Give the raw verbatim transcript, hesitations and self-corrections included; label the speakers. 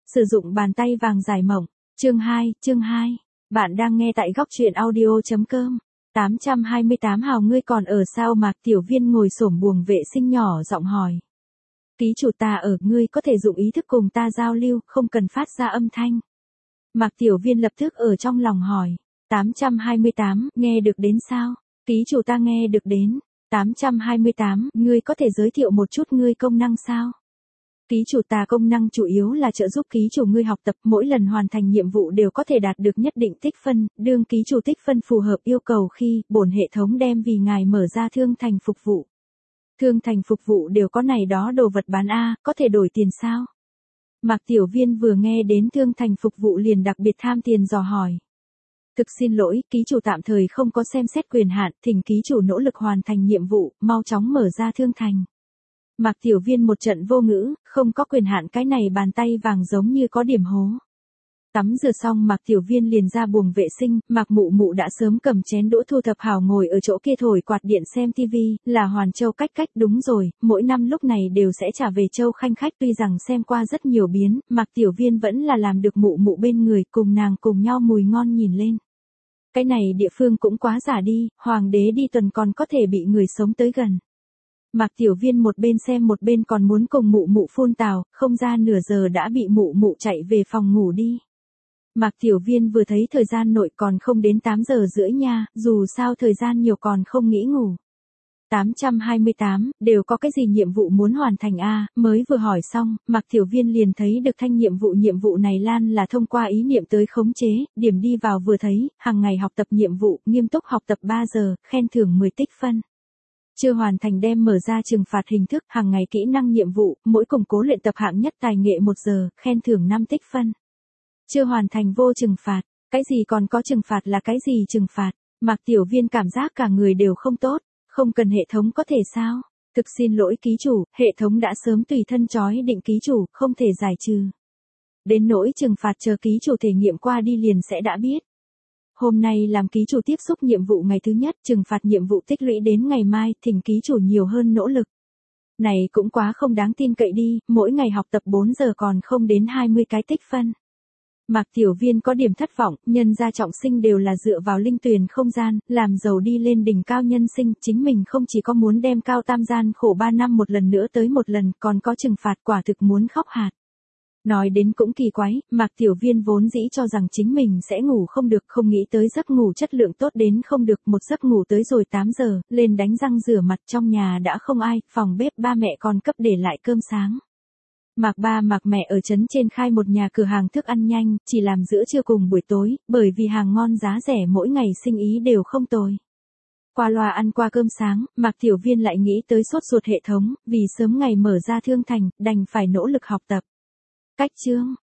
Speaker 1: Sử dụng bàn tay vàng giải mộng. Chương hai, chương hai. Bạn đang nghe tại góc truyện audio.com. tám trăm hai mươi tám Hào ngươi còn ở sao? Mạc Tiểu Viên ngồi xổm buồng vệ sinh nhỏ giọng hỏi. Ký chủ ta ở, ngươi có thể dụng ý thức cùng ta giao lưu, không cần phát ra âm thanh. Mạc Tiểu Viên lập tức ở trong lòng hỏi. tám trăm hai mươi tám, nghe được đến sao? Ký chủ ta nghe được đến. tám trăm hai mươi tám, ngươi có thể giới thiệu một chút ngươi công năng sao? Ký chủ ta công năng chủ yếu là trợ giúp ký chủ ngươi học tập, mỗi lần hoàn thành nhiệm vụ đều có thể đạt được nhất định tích phân, đương ký chủ tích phân phù hợp yêu cầu khi, bổn hệ thống đem vì ngài mở ra thương thành phục vụ. Thương thành phục vụ đều có này đó đồ vật bán a, có thể đổi tiền sao? Mạc Tiểu Viên vừa nghe đến thương thành phục vụ liền đặc biệt tham tiền dò hỏi. Thực xin lỗi, ký chủ tạm thời không có xem xét quyền hạn, thỉnh ký chủ nỗ lực hoàn thành nhiệm vụ, mau chóng mở ra thương thành. Mạc Tiểu Viên một trận vô ngữ, không có quyền hạn cái này bàn tay vàng giống như có điểm hố. Tắm rửa xong Mạc Tiểu Viên liền ra buồng vệ sinh, Mạc Mụ Mụ đã sớm cầm chén đũa thu thập hào ngồi ở chỗ kia thổi quạt điện xem tivi, là Hoàn Châu cách cách đúng rồi, mỗi năm lúc này đều sẽ trả về Châu Khanh khách tuy rằng xem qua rất nhiều biến, Mạc Tiểu Viên vẫn là làm được Mụ Mụ bên người cùng nàng cùng nhau mùi ngon nhìn lên. Cái này địa phương cũng quá giả đi, hoàng đế đi tuần còn có thể bị người sống tới gần. Mạc Tiểu Viên một bên xem một bên còn muốn cùng Mụ Mụ phun tào, không ra nửa giờ đã bị Mụ Mụ chạy về phòng ngủ đi. Mạc Tiểu Viên vừa thấy thời gian nội còn không đến tám giờ rưỡi nha, dù sao thời gian nhiều còn không nghĩ ngủ. tám trăm hai mươi tám, đều có cái gì nhiệm vụ muốn hoàn thành a? Mới vừa hỏi xong, Mạc Tiểu Viên liền thấy được thanh nhiệm vụ nhiệm vụ này lan là thông qua ý niệm tới khống chế, điểm đi vào vừa thấy, hàng ngày học tập nhiệm vụ, nghiêm túc học tập ba giờ, khen thưởng mười tích phân. Chưa hoàn thành đem mở ra trừng phạt hình thức, hàng ngày kỹ năng nhiệm vụ, mỗi củng cố luyện tập hạng nhất tài nghệ một giờ, khen thưởng năm tích phân. Chưa hoàn thành vô trừng phạt, cái gì còn có trừng phạt là cái gì trừng phạt? Mạc Tiểu Viên cảm giác cả người đều không tốt, không cần hệ thống có thể sao? Thực xin lỗi ký chủ, hệ thống đã sớm tùy thân chói định ký chủ, không thể giải trừ. Đến nỗi trừng phạt chờ ký chủ thể nghiệm qua đi liền sẽ đã biết. Hôm nay làm ký chủ tiếp xúc nhiệm vụ ngày thứ nhất, trừng phạt nhiệm vụ tích lũy đến ngày mai, thỉnh ký chủ nhiều hơn nỗ lực. Này cũng quá không đáng tin cậy đi, mỗi ngày học tập bốn giờ còn không đến hai mươi cái tích phân. Mạc Tiểu Viên có điểm thất vọng, nhân gia trọng sinh đều là dựa vào linh tuyền không gian, làm giàu đi lên đỉnh cao nhân sinh, chính mình không chỉ có muốn đem cao tam gian khổ ba năm một lần nữa tới một lần, còn có trừng phạt quả thực muốn khóc hạt. Nói đến cũng kỳ quái, Mạc Tiểu Viên vốn dĩ cho rằng chính mình sẽ ngủ không được, không nghĩ tới giấc ngủ chất lượng tốt đến không được, một giấc ngủ tới rồi tám giờ, lên đánh răng rửa mặt trong nhà đã không ai, phòng bếp ba mẹ còn cấp để lại cơm sáng. Mạc ba Mạc mẹ ở trấn trên khai một nhà cửa hàng thức ăn nhanh, chỉ làm giữa trưa cùng buổi tối, bởi vì hàng ngon giá rẻ mỗi ngày sinh ý đều không tồi. Qua loa ăn qua cơm sáng, Mạc Tiểu Viên lại nghĩ tới sốt ruột hệ thống, vì sớm ngày mở ra thương thành, đành phải nỗ lực học tập. Cách chương,